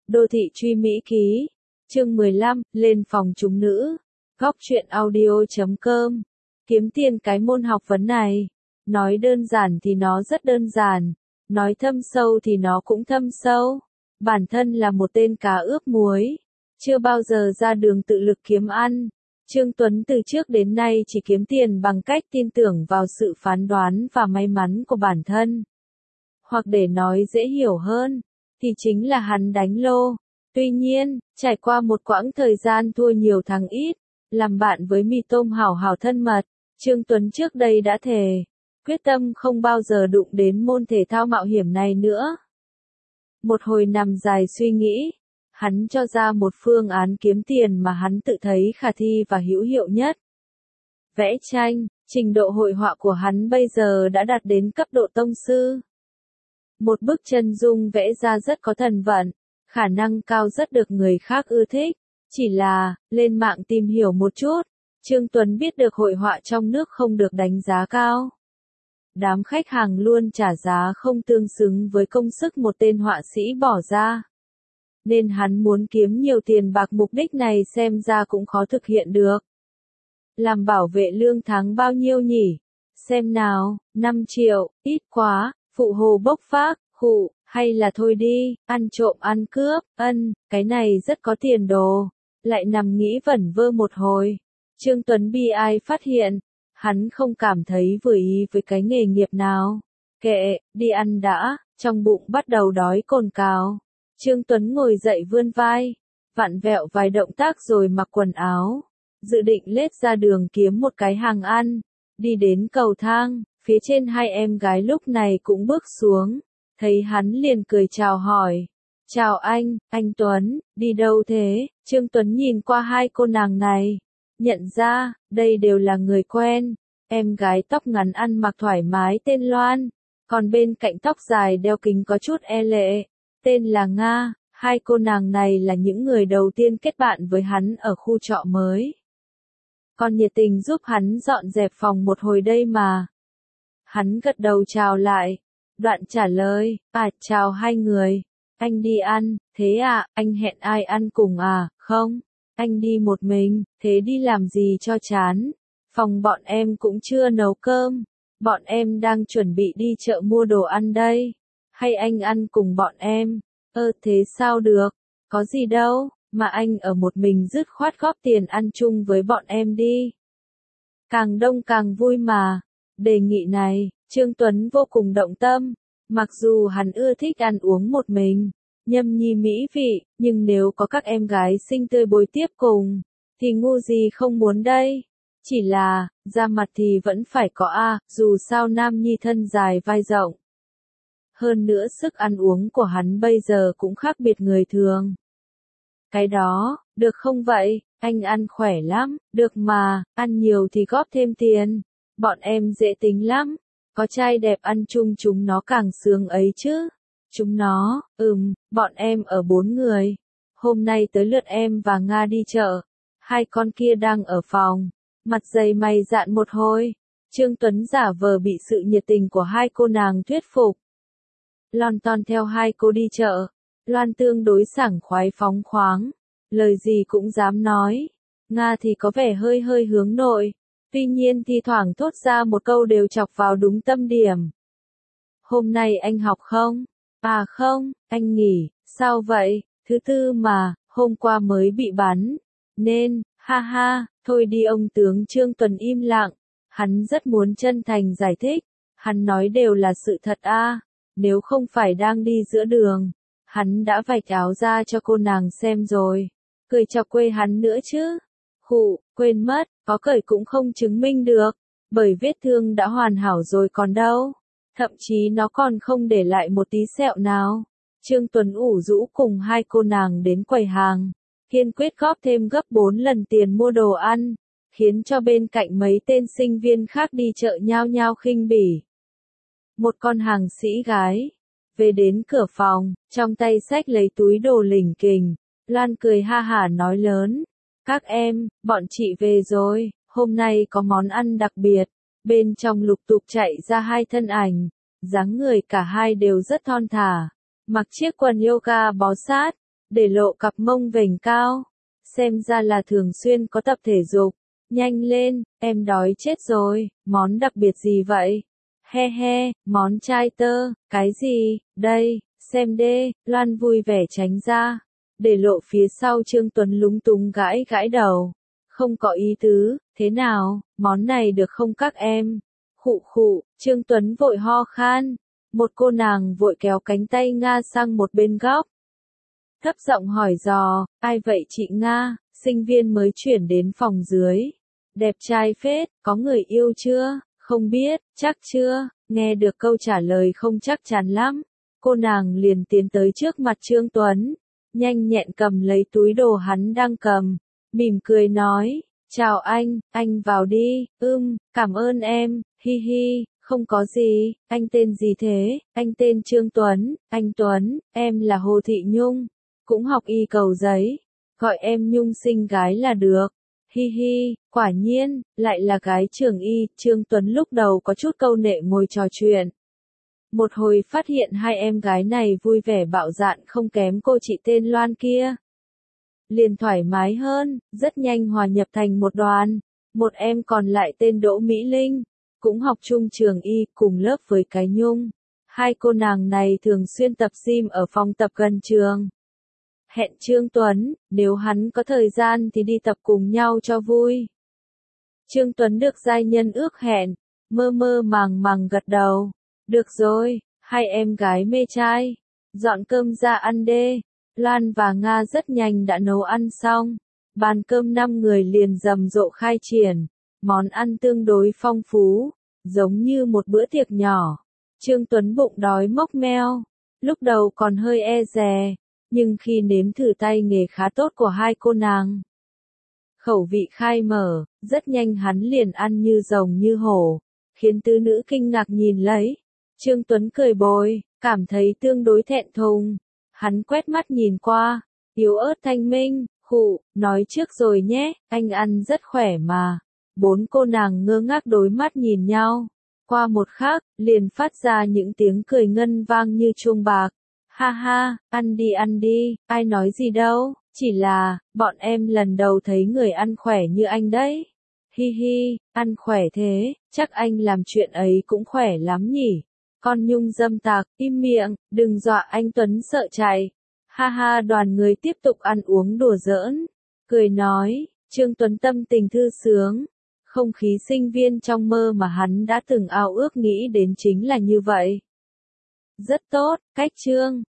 Đô thị truy Mỹ ký. Chương 15, lên phòng chúng nữ. Góc truyện audio.com. Kiếm tiền cái môn học vấn này. Nói đơn giản thì nó rất đơn giản. Nói thâm sâu thì nó cũng thâm sâu. Bản thân là một tên cá ướp muối. Chưa bao giờ ra đường tự lực kiếm ăn. Trương Tuấn từ trước đến nay chỉ kiếm tiền bằng cách tin tưởng vào sự phán đoán và may mắn của bản thân. Hoặc để nói dễ hiểu hơn, thì chính là hắn đánh lô. Tuy nhiên, trải qua một quãng thời gian thua nhiều thắng ít, làm bạn với mì tôm hảo hảo thân mật, Trương Tuấn trước đây đã thề, quyết tâm không bao giờ đụng đến môn thể thao mạo hiểm này nữa. Một hồi nằm dài suy nghĩ, hắn cho ra một phương án kiếm tiền mà hắn tự thấy khả thi và hữu hiệu nhất. Vẽ tranh, trình độ hội họa của hắn bây giờ đã đạt đến cấp độ tông sư. Một bức chân dung vẽ ra rất có thần vận, khả năng cao rất được người khác ưa thích. Chỉ là, lên mạng tìm hiểu một chút, Trương Tuấn biết được hội họa trong nước không được đánh giá cao. Đám khách hàng luôn trả giá không tương xứng với công sức một tên họa sĩ bỏ ra. Nên hắn muốn kiếm nhiều tiền bạc, mục đích này xem ra cũng khó thực hiện được. Làm bảo vệ lương tháng bao nhiêu nhỉ? Xem nào, 5 triệu, ít quá, phụ hồ bốc phác, khụ, hay là thôi đi, ăn trộm ăn cướp, cái này rất có tiền đồ. Lại nằm nghĩ vẩn vơ một hồi. Trương Tuấn bi ai phát hiện, hắn không cảm thấy vừa ý với cái nghề nghiệp nào. Kệ, đi ăn đã, trong bụng bắt đầu đói cồn cào. Trương Tuấn ngồi dậy vươn vai, vặn vẹo vài động tác rồi mặc quần áo. Dự định lết ra đường kiếm một cái hàng ăn. Đi đến cầu thang, phía trên hai em gái lúc này cũng bước xuống. Thấy hắn liền cười chào hỏi. Chào anh Tuấn, đi đâu thế? Trương Tuấn nhìn qua hai cô nàng này. Nhận ra, đây đều là người quen. Em gái tóc ngắn ăn mặc thoải mái tên Loan. Còn bên cạnh tóc dài đeo kính có chút e lệ. Tên là Nga. Hai cô nàng này là những người đầu tiên kết bạn với hắn ở khu trọ mới. Còn nhiệt tình giúp hắn dọn dẹp phòng một hồi đây mà. Hắn gật đầu chào lại. Đoạn trả lời, chào hai người. Anh đi ăn, thế à, anh hẹn ai ăn cùng à, không? Anh đi một mình, thế đi làm gì cho chán? Phòng bọn em cũng chưa nấu cơm. Bọn em đang chuẩn bị đi chợ mua đồ ăn đây. Hay anh ăn cùng bọn em? Thế sao được? Có gì đâu, mà anh ở một mình dứt khoát góp tiền ăn chung với bọn em đi. Càng đông càng vui mà. Đề nghị này, Trương Tuấn vô cùng động tâm. Mặc dù hắn ưa thích ăn uống một mình, nhâm nhi mỹ vị, nhưng nếu có các em gái xinh tươi bồi tiếp cùng, thì ngu gì không muốn đây. Chỉ là, da mặt thì vẫn phải có dù sao nam nhi thân dài vai rộng. Hơn nữa sức ăn uống của hắn bây giờ cũng khác biệt người thường. Cái đó, được không vậy? Anh ăn khỏe lắm, được mà, ăn nhiều thì góp thêm tiền. Bọn em dễ tính lắm. Có trai đẹp ăn chung chúng nó càng sướng ấy chứ. Chúng nó, bọn em ở 4 người. Hôm nay tới lượt em và Nga đi chợ. Hai con kia đang ở phòng. Mặt dày mày dạn một hồi. Trương Tuấn giả vờ bị sự nhiệt tình của hai cô nàng thuyết phục. Lon ton theo hai cô đi chợ. Loan tương đối sảng khoái phóng khoáng. Lời gì cũng dám nói. Nga thì có vẻ hơi hướng nội. Tuy nhiên thi thoảng thốt ra một câu đều chọc vào đúng tâm điểm. Hôm nay anh học không? Không, anh nghỉ. Sao vậy? Thứ tư mà, hôm qua mới bị bắn. Nên, thôi đi ông tướng. Trương Tuấn im lặng. Hắn rất muốn chân thành giải thích. Hắn nói đều là sự thật Nếu không phải đang đi giữa đường, hắn đã vạch áo ra cho cô nàng xem rồi. Cười chọc quê hắn nữa chứ. Quên mất, có cởi cũng không chứng minh được, bởi vết thương đã hoàn hảo rồi còn đâu. Thậm chí nó còn không để lại một tí sẹo nào. Trương Tuấn ủ rũ cùng hai cô nàng đến quầy hàng, kiên quyết góp thêm gấp 4 lần tiền mua đồ ăn, khiến cho bên cạnh mấy tên sinh viên khác đi chợ nhao nhao khinh bỉ. Một con hàng sĩ gái, về đến cửa phòng, trong tay xách lấy túi đồ lỉnh kình, Loan cười ha hả nói lớn. Các em, bọn chị về rồi, hôm nay có món ăn đặc biệt. Bên trong lục tục chạy ra hai thân ảnh, dáng người cả hai đều rất thon thả, mặc chiếc quần yoga bó sát, để lộ cặp mông vểnh cao. Xem ra là thường xuyên có tập thể dục. Nhanh lên, em đói chết rồi, món đặc biệt gì vậy? He he, món chai tơ, cái gì, đây, xem đê, Loan vui vẻ tránh ra. Để lộ phía sau Trương Tuấn lúng túng gãi gãi đầu. Không có ý tứ, thế nào, món này được không các em? Khụ khụ, Trương Tuấn vội ho khan. Một cô nàng vội kéo cánh tay Nga sang một bên góc. Thấp giọng hỏi dò, ai vậy chị Nga, sinh viên mới chuyển đến phòng dưới. Đẹp trai phết, có người yêu chưa? Không biết, chắc chưa, nghe được câu trả lời không chắc chắn lắm. Cô nàng liền tiến tới trước mặt Trương Tuấn, nhanh nhẹn cầm lấy túi đồ hắn đang cầm, mỉm cười nói, chào anh vào đi, cảm ơn em, hi hi, không có gì, anh tên gì thế, anh tên Trương Tuấn, anh Tuấn, em là Hồ Thị Nhung, cũng học y Cầu Giấy, gọi em Nhung xinh gái là được. Hi hi, quả nhiên, lại là gái trường y, Trương Tuấn lúc đầu có chút câu nệ ngồi trò chuyện. Một hồi phát hiện hai em gái này vui vẻ bạo dạn không kém cô chị tên Loan kia. Liền thoải mái hơn, rất nhanh hòa nhập thành một đoàn. Một em còn lại tên Đỗ Mỹ Linh, cũng học chung trường y, cùng lớp với cái Nhung. Hai cô nàng này thường xuyên tập gym ở phòng tập gần trường. Hẹn Trương Tuấn, nếu hắn có thời gian thì đi tập cùng nhau cho vui. Trương Tuấn được giai nhân ước hẹn, mơ mơ màng gật đầu. Được rồi, hai em gái mê trai. Dọn cơm ra ăn đê. Loan và Nga rất nhanh đã nấu ăn xong. Bàn cơm 5 người liền rầm rộ khai triển. Món ăn tương đối phong phú, giống như một bữa tiệc nhỏ. Trương Tuấn bụng đói mốc meo. Lúc đầu còn hơi e dè. Nhưng khi nếm thử tay nghề khá tốt của hai cô nàng, khẩu vị khai mở, rất nhanh hắn liền ăn như rồng như hổ, khiến tứ nữ kinh ngạc nhìn lấy. Trương Tuấn cười bồi, cảm thấy tương đối thẹn thùng. Hắn quét mắt nhìn qua, yếu ớt thanh minh, khụ, nói trước rồi nhé, anh ăn rất khỏe mà. 4 cô nàng ngơ ngác đối mắt nhìn nhau. Qua một khắc, liền phát ra những tiếng cười ngân vang như chuông bạc. Ha ha, ăn đi, ai nói gì đâu, chỉ là, bọn em lần đầu thấy người ăn khỏe như anh đấy. Hi hi, ăn khỏe thế, chắc anh làm chuyện ấy cũng khỏe lắm nhỉ. Con Nhung dâm tặc, im miệng, đừng dọa anh Tuấn sợ chạy. Ha ha, đoàn người tiếp tục ăn uống đùa giỡn, cười nói, Trương Tuấn tâm tình thư sướng. Không khí sinh viên trong mơ mà hắn đã từng ao ước nghĩ đến chính là như vậy. Rất tốt, cách Trương